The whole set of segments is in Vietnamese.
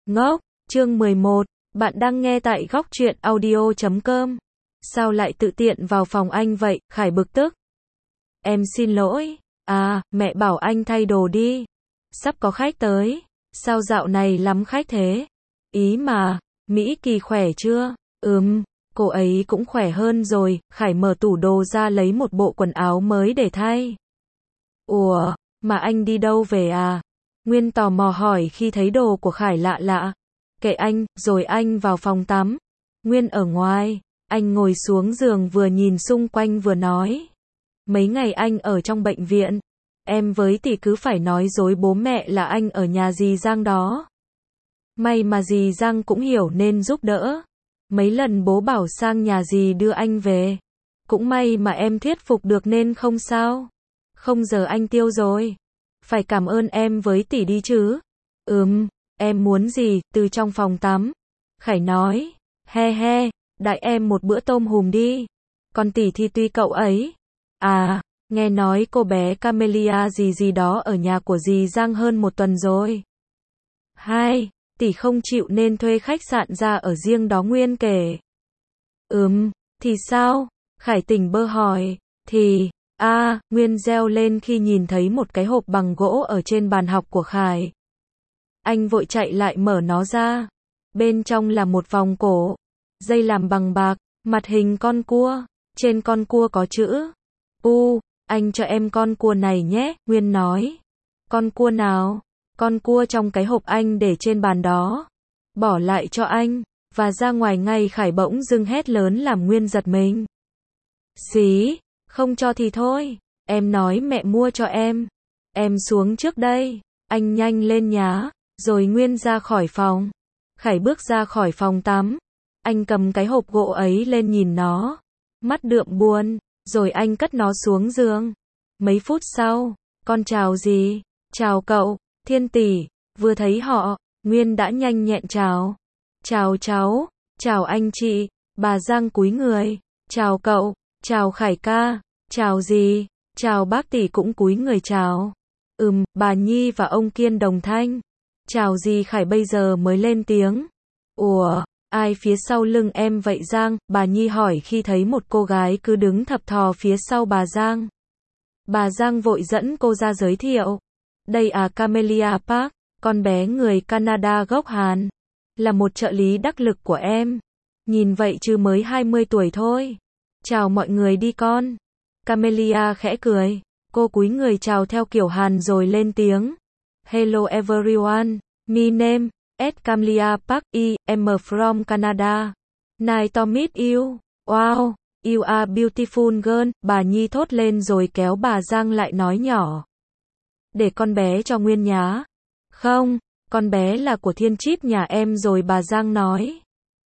Ngốc, chương 11, bạn đang nghe tại góc truyện audio.com. Sao lại tự tiện vào phòng anh vậy? Khải bực tức. Em xin lỗi. À, mẹ bảo anh thay đồ đi. Sắp có khách tới. Sao dạo này lắm khách thế? Ý mà, Mỹ Kỳ khỏe chưa? Cô ấy cũng khỏe hơn rồi. Khải mở tủ đồ ra lấy một bộ quần áo mới để thay. Ủa, mà anh đi đâu về à? Nguyên tò mò hỏi khi thấy đồ của Khải lạ lạ. Kệ anh, rồi anh vào phòng tắm. Nguyên ở ngoài, anh ngồi xuống giường vừa nhìn xung quanh vừa nói. Mấy ngày anh ở trong bệnh viện, em với tỷ cứ phải nói dối bố mẹ là anh ở nhà dì Giang đó. May mà dì Giang cũng hiểu nên giúp đỡ. Mấy lần bố bảo sang nhà dì đưa anh về. Cũng may mà em thuyết phục được nên không sao. Không giờ anh tiêu rồi. Phải cảm ơn em với tỷ đi chứ. Em muốn gì, từ trong phòng tắm. Khải nói, he, đại em một bữa tôm hùm đi. Còn tỷ thì tùy cậu ấy. À, nghe nói cô bé Camelia gì đó ở nhà của dì Giang hơn một tuần rồi. Hai, tỷ không chịu nên thuê khách sạn ra ở riêng đó Nguyên kể. Thì sao? Khải tỉnh bơ hỏi. Nguyên reo lên khi nhìn thấy một cái hộp bằng gỗ ở trên bàn học của Khải. Anh vội chạy lại mở nó ra. Bên trong là một vòng cổ, dây làm bằng bạc, mặt hình con cua. Trên con cua có chữ anh cho em con cua này nhé, Nguyên nói. Con cua nào? Con cua trong cái hộp anh để trên bàn đó. Bỏ lại cho anh, và ra ngoài ngay. Khải bỗng dưng hét lớn làm Nguyên giật mình. Xí, không cho thì thôi, em nói mẹ mua cho em. Em xuống trước đây, anh nhanh lên nhá. Rồi Nguyên ra khỏi phòng. Khải bước ra khỏi phòng tắm. Anh cầm cái hộp gỗ ấy lên nhìn nó. Mắt đượm buồn. Rồi anh cất nó xuống giường. Mấy phút sau, con chào gì? Chào cậu, Thiên tỷ. Vừa thấy họ, Nguyên đã nhanh nhẹn chào. Chào cháu, chào anh chị. Bà Giang cúi người. Chào cậu, chào Khải ca. Chào gì? Chào bác tỷ cũng cúi người chào. Bà Nhi và ông Kiên đồng thanh. Chào gì? Khải bây giờ mới lên tiếng. Ủa, ai phía sau lưng em vậy Giang? Bà Nhi hỏi khi thấy một cô gái cứ đứng thập thò phía sau bà Giang. Bà Giang vội dẫn cô ra giới thiệu. Đây à Camelia Park, con bé người Canada gốc Hàn. Là một trợ lý đắc lực của em. Nhìn vậy chứ mới 20 tuổi thôi. Chào mọi người đi con. Camelia khẽ cười. Cô cúi người chào theo kiểu Hàn rồi lên tiếng. Hello everyone, my name is Camelia Park, I am from Canada. Nice to meet you. Wow, you are beautiful girl. Bà Nhi thốt lên rồi kéo bà Giang lại nói nhỏ. Để con bé cho Nguyên nhá. Không, con bé là của Thiên Chip nhà em rồi bà Giang nói.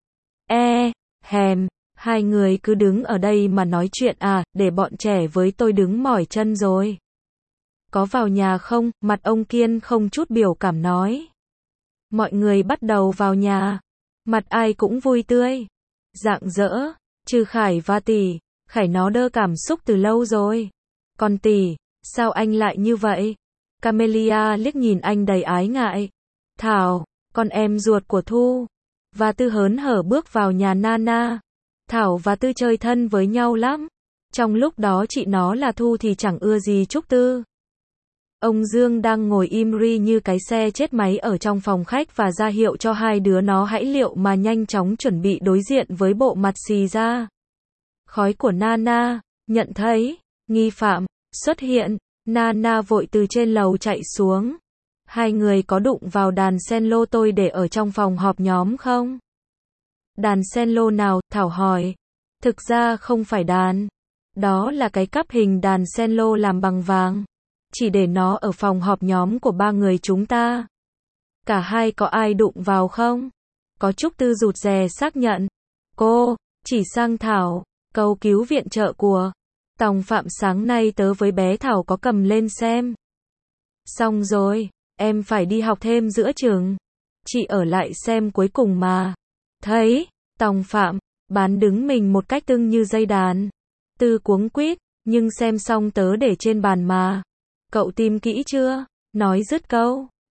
Hai người cứ đứng ở đây mà nói chuyện à, để bọn trẻ với tôi đứng mỏi chân rồi. Có vào nhà không? Mặt ông Kiên không chút biểu cảm nói. Mọi người bắt đầu vào nhà. Mặt ai cũng vui tươi, rạng rỡ, trừ Khải và tỷ. Khải nó đơ cảm xúc từ lâu rồi. Còn tỷ, sao anh lại như vậy? Camelia liếc nhìn anh đầy ái ngại. Thảo, con em ruột của Thu và Tư hớn hở bước vào nhà Nana. Thảo và Tư chơi thân với nhau lắm. Trong lúc đó chị nó là Thu thì chẳng ưa gì Trúc Tư. Ông Dương đang ngồi im ri như cái xe chết máy ở trong phòng khách và ra hiệu cho hai đứa nó hãy liệu mà nhanh chóng chuẩn bị đối diện với bộ mặt xì ra. Khói của Nana, nhận thấy nghi phạm xuất hiện, Nana vội từ trên lầu chạy xuống. Hai người có đụng vào đàn cello tôi để ở trong phòng họp nhóm không? Đàn cello nào? Thảo hỏi. Thực ra không phải đàn. Đó là cái cắp hình đàn cello làm bằng vàng. Chỉ để nó ở phòng họp nhóm của ba người chúng ta. Cả hai có ai đụng vào không? Có Trúc Tư rụt rè xác nhận. Cô, chỉ sang Thảo, cầu cứu viện trợ của Tòng Phạm sáng nay tớ với bé Thảo có cầm lên xem. Xong rồi, em phải đi học thêm giữa chừng. Chị ở lại xem cuối cùng mà. Thấy, Tòng Phạm, bán đứng mình một cách tưng như dây đàn. Tư cuống quýt, nhưng xem xong tớ để trên bàn mà. Cậu tìm kỹ chưa? Nói dứt câu,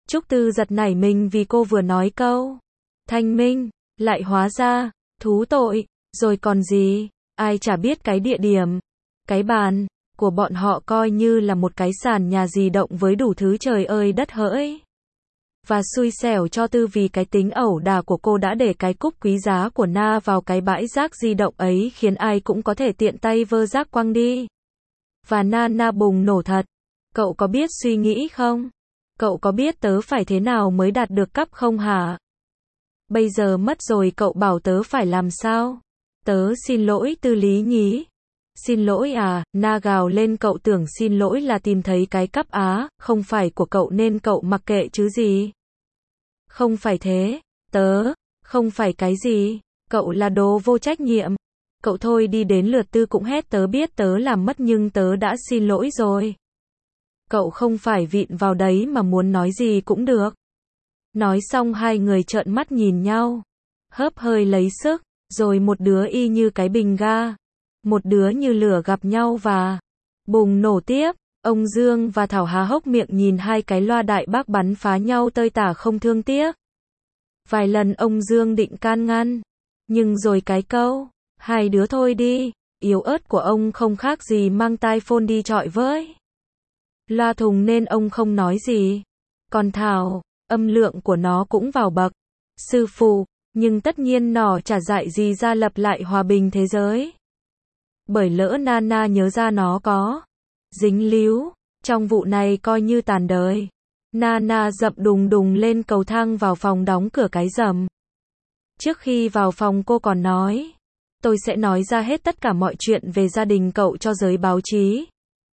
Trúc Tư giật nảy mình vì cô vừa nói câu thanh minh, lại hóa ra thú tội, rồi còn gì, ai chả biết cái địa điểm, cái bàn của bọn họ coi như là một cái sàn nhà di động với đủ thứ trời ơi đất hỡi. Và xui xẻo cho Tư vì cái tính ẩu đả của cô đã để cái cúp quý giá của Na vào cái bãi rác di động ấy khiến ai cũng có thể tiện tay vơ rác quăng đi. Và Na bùng nổ thật. Cậu có biết suy nghĩ không? Cậu có biết tớ phải thế nào mới đạt được cắp không hả? Bây giờ mất rồi cậu bảo tớ phải làm sao? Tớ xin lỗi Tư Lý nhí. Xin lỗi à, Na gào lên, cậu tưởng xin lỗi là tìm thấy cái cắp á, không phải của cậu nên cậu mặc kệ chứ gì. Không phải thế, tớ, không phải cái gì, cậu là đồ vô trách nhiệm. Cậu thôi đi, đến lượt Tư cũng hét, tớ biết tớ làm mất nhưng tớ đã xin lỗi rồi. Cậu không phải vịn vào đấy mà muốn nói gì cũng được. Nói xong hai người trợn mắt nhìn nhau, hớp hơi lấy sức, rồi một đứa y như cái bình ga, một đứa như lửa gặp nhau và bùng nổ tiếp. Ông Dương và Thảo há hốc miệng nhìn hai cái loa đại bác bắn phá nhau tơi tả không thương tiếc. Vài lần ông Dương định can ngăn, nhưng rồi cái câu hai đứa thôi đi, yếu ớt của ông không khác gì mang tai phone đi chọi với loa thùng nên ông không nói gì. Còn Thảo, âm lượng của nó cũng vào bậc sư phụ, nhưng tất nhiên nó chả dạy gì ra lập lại hòa bình thế giới. Bởi lỡ Na nhớ ra nó có dính líu trong vụ này coi như tàn đời. Na dậm đùng đùng lên cầu thang vào phòng, đóng cửa cái rầm. Trước khi vào phòng cô còn nói, tôi sẽ nói ra hết tất cả mọi chuyện về gia đình cậu cho giới báo chí.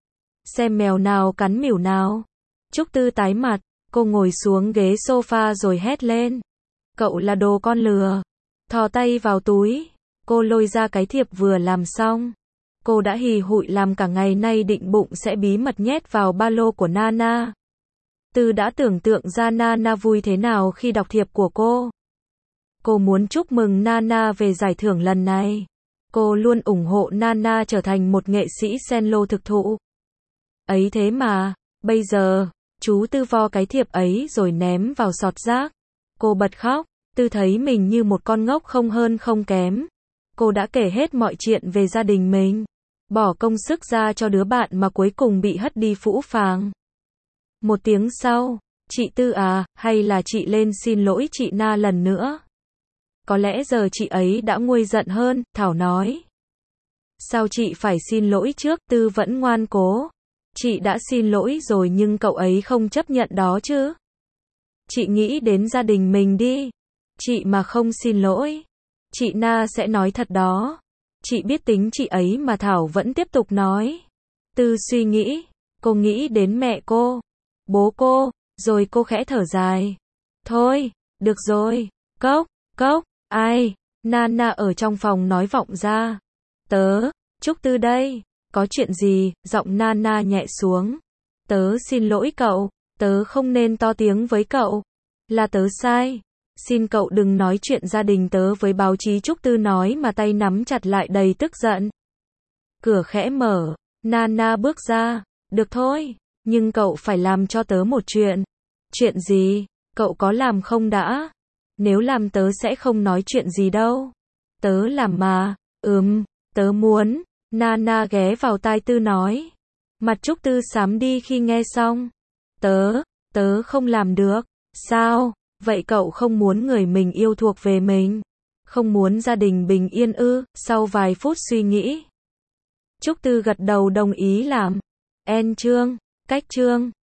Xem mèo nào cắn mỉu nào. Trúc Tư tái mặt, cô ngồi xuống ghế sofa rồi hét lên. Cậu là đồ con lừa. Thò tay vào túi, cô lôi ra cái thiệp vừa làm xong. Cô đã hì hụi làm cả ngày nay, định bụng sẽ bí mật nhét vào ba lô của Na. Tư đã tưởng tượng ra Na vui thế nào khi đọc thiệp của cô. Cô muốn chúc mừng Na về giải thưởng lần này. Cô luôn ủng hộ Na trở thành một nghệ sĩ cello thực thụ. Ấy thế mà, bây giờ, chú Tư vo cái thiệp ấy rồi ném vào sọt rác. Cô bật khóc, Tư thấy mình như một con ngốc không hơn không kém. Cô đã kể hết mọi chuyện về gia đình mình, bỏ công sức ra cho đứa bạn mà cuối cùng bị hất đi phũ phàng. Một tiếng sau, chị Tư à, hay là chị lên xin lỗi chị Na lần nữa. Có lẽ giờ chị ấy đã nguôi giận hơn, Thảo nói. Sao chị phải xin lỗi trước? Tư vẫn ngoan cố. Chị đã xin lỗi rồi nhưng cậu ấy không chấp nhận đó chứ. Chị nghĩ đến gia đình mình đi. Chị mà không xin lỗi, chị Na sẽ nói thật đó. Chị biết tính chị ấy mà. Thảo vẫn tiếp tục nói. Tư suy nghĩ, cô nghĩ đến mẹ cô, bố cô, rồi cô khẽ thở dài. Thôi, được rồi, cốc, ai? Na ở trong phòng nói vọng ra. Trúc Tư đây, có chuyện gì? Giọng Na nhẹ xuống. Tớ xin lỗi cậu, tớ không nên to tiếng với cậu. Là tớ sai. Xin cậu đừng nói chuyện gia đình tớ với báo chí, Trúc Tư nói mà tay nắm chặt lại đầy tức giận. Cửa khẽ mở, Na bước ra. Được thôi, nhưng cậu phải làm cho tớ một chuyện. Chuyện gì? Cậu có làm không đã? Nếu làm tớ sẽ không nói chuyện gì đâu. Tớ làm mà. Tớ muốn. Na ghé vào tai Tư nói. Mặt Trúc Tư xám đi khi nghe xong. Tớ không làm được. Sao? Vậy cậu không muốn người mình yêu thuộc về mình? Không muốn gia đình bình yên ư? Sau vài phút suy nghĩ, Trúc Tư gật đầu đồng ý làm. Cách chương